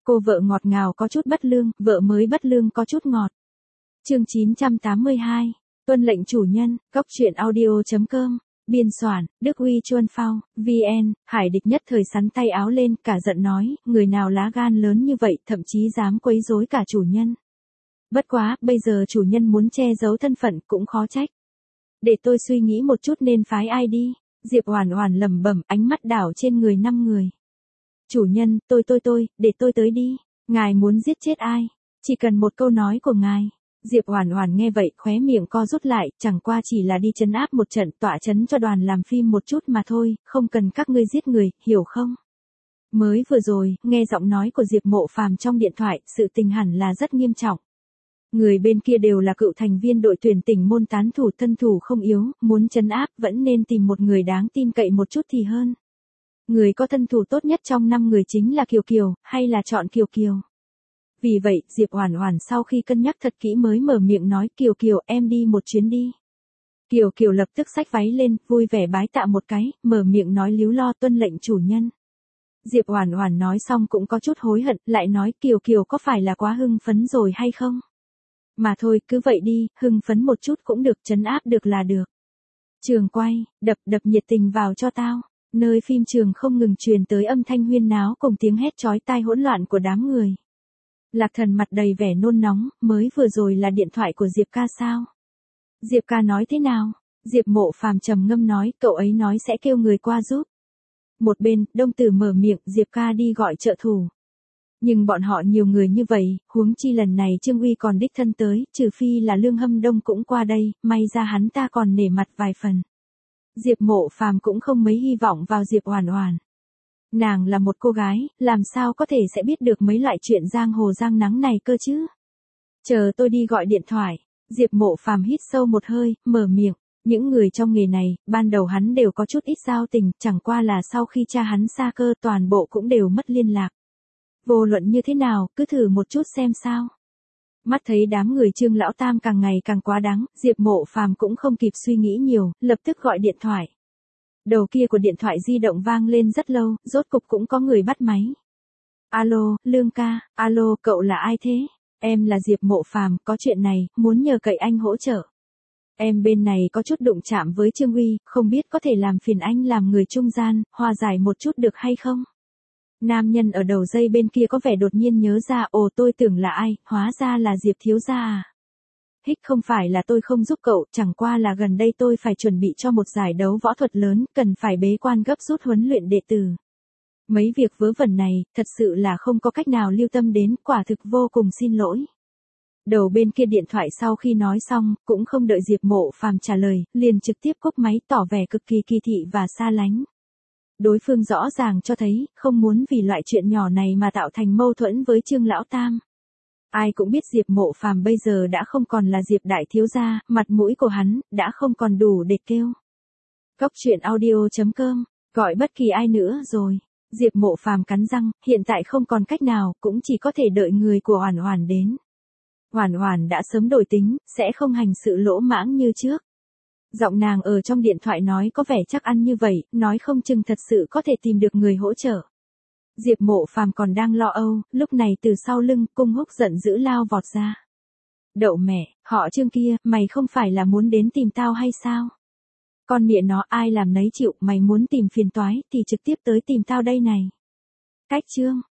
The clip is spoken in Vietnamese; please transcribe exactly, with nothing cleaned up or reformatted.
Cô vợ ngọt ngào có chút bất lương, vợ mới bất lương có chút ngọt. Chương chín trăm tám mươi hai. Tuân lệnh chủ nhân, cóc truyện audio chấm com. Biên soạn, Đức Uy Chuân Phao, vê en. Hải Địch nhất thời sắn tay áo lên, cả giận nói, người nào lá gan lớn như vậy, thậm chí dám quấy rối cả chủ nhân. Bất quá, bây giờ chủ nhân muốn che giấu thân phận cũng khó trách. Để tôi suy nghĩ một chút nên phái ai đi. Diệp Oản Oản lẩm bẩm, ánh mắt đảo trên người năm người. Chủ nhân, tôi tôi tôi, để tôi tới đi. Ngài muốn giết chết ai? Chỉ cần một câu nói của ngài. Diệp Oản Oản nghe vậy, khóe miệng co rút lại, chẳng qua chỉ là đi trấn áp một trận, tọa trấn cho đoàn làm phim một chút mà thôi, không cần các ngươi giết người, hiểu không? Mới vừa rồi, nghe giọng nói của Diệp Mộ Phàm trong điện thoại, sự tình hẳn là rất nghiêm trọng. Người bên kia đều là cựu thành viên đội tuyển tỉnh môn tán thủ, thân thủ không yếu, muốn trấn áp vẫn nên tìm một người đáng tin cậy một chút thì hơn. Người có thân thủ tốt nhất trong năm người chính là Kiều Kiều, hay là chọn Kiều Kiều? Vì vậy, Diệp Oản Oản sau khi cân nhắc thật kỹ mới mở miệng nói, Kiều Kiều, em đi một chuyến đi. Kiều Kiều lập tức xách váy lên, vui vẻ bái tạ một cái, mở miệng nói líu lo, tuân lệnh chủ nhân. Diệp Oản Oản nói xong cũng có chút hối hận, lại nói, Kiều Kiều có phải là quá hưng phấn rồi hay không? Mà thôi, cứ vậy đi, hưng phấn một chút cũng được, trấn áp được là được. Trường quay, đập đập nhiệt tình vào cho tao. Nơi phim trường không ngừng truyền tới âm thanh huyên náo cùng tiếng hét chói tai hỗn loạn của đám người. Lạc Thần mặt đầy vẻ nôn nóng, mới vừa rồi là điện thoại của Diệp ca sao? Diệp ca nói thế nào? Diệp Mộ Phàm trầm ngâm nói, cậu ấy nói sẽ kêu người qua giúp. Một bên, Đông Tử mở miệng, Diệp ca đi gọi trợ thủ. Nhưng bọn họ nhiều người như vậy, huống chi lần này Trương Uy còn đích thân tới, trừ phi là Lương Hâm Đông cũng qua đây, may ra hắn ta còn nể mặt vài phần. Diệp Mộ Phàm cũng không mấy hy vọng vào Diệp Oản Oản. Nàng là một cô gái, làm sao có thể sẽ biết được mấy loại chuyện giang hồ giang nắng này cơ chứ? Chờ tôi đi gọi điện thoại. Diệp Mộ Phàm hít sâu một hơi, mở miệng. Những người trong nghề này, ban đầu hắn đều có chút ít giao tình, chẳng qua là sau khi cha hắn sa cơ toàn bộ cũng đều mất liên lạc. Vô luận như thế nào, cứ thử một chút xem sao. Mắt thấy đám người Trương lão tam càng ngày càng quá đáng, Diệp Mộ Phàm cũng không kịp suy nghĩ nhiều, lập tức gọi điện thoại. Đầu kia của điện thoại di động vang lên rất lâu, rốt cục cũng có người bắt máy. Alo, Lương ca, alo, cậu là ai thế? Em là Diệp Mộ Phàm, có chuyện này, muốn nhờ cậy anh hỗ trợ. Em bên này có chút đụng chạm với Trương Uy, không biết có thể làm phiền anh làm người trung gian, hòa giải một chút được hay không? Nam nhân ở đầu dây bên kia có vẻ đột nhiên nhớ ra, ồ tôi tưởng là ai, hóa ra là Diệp thiếu gia à. Hích không phải là tôi không giúp cậu, chẳng qua là gần đây tôi phải chuẩn bị cho một giải đấu võ thuật lớn, cần phải bế quan gấp rút huấn luyện đệ tử. Mấy việc vớ vẩn này, thật sự là không có cách nào lưu tâm đến, quả thực vô cùng xin lỗi. Đầu bên kia điện thoại sau khi nói xong, cũng không đợi Diệp Mộ Phàm trả lời, liền trực tiếp cúp máy tỏ vẻ cực kỳ kỳ thị và xa lánh. Đối phương rõ ràng cho thấy, không muốn vì loại chuyện nhỏ này mà tạo thành mâu thuẫn với Trương lão tam. Ai cũng biết Diệp Mộ Phàm bây giờ đã không còn là Diệp đại thiếu gia, mặt mũi của hắn đã không còn đủ để kêu. Cóc truyện audio chấm com, gọi bất kỳ ai nữa rồi. Diệp Mộ Phàm cắn răng, hiện tại không còn cách nào, cũng chỉ có thể đợi người của Oản Oản đến. Oản Oản đã sớm đổi tính, sẽ không hành sự lỗ mãng như trước. Giọng nàng ở trong điện thoại nói có vẻ chắc ăn như vậy, nói không chừng thật sự có thể tìm được người hỗ trợ. Diệp Mộ Phàm còn đang lo âu, lúc này từ sau lưng, Cung Húc giận dữ lao vọt ra. Đậu mẹ, họ Trương kia, mày không phải là muốn đến tìm tao hay sao? Con mẹ nó ai làm nấy chịu, mày muốn tìm phiền toái thì trực tiếp tới tìm tao đây này. Cách Trương,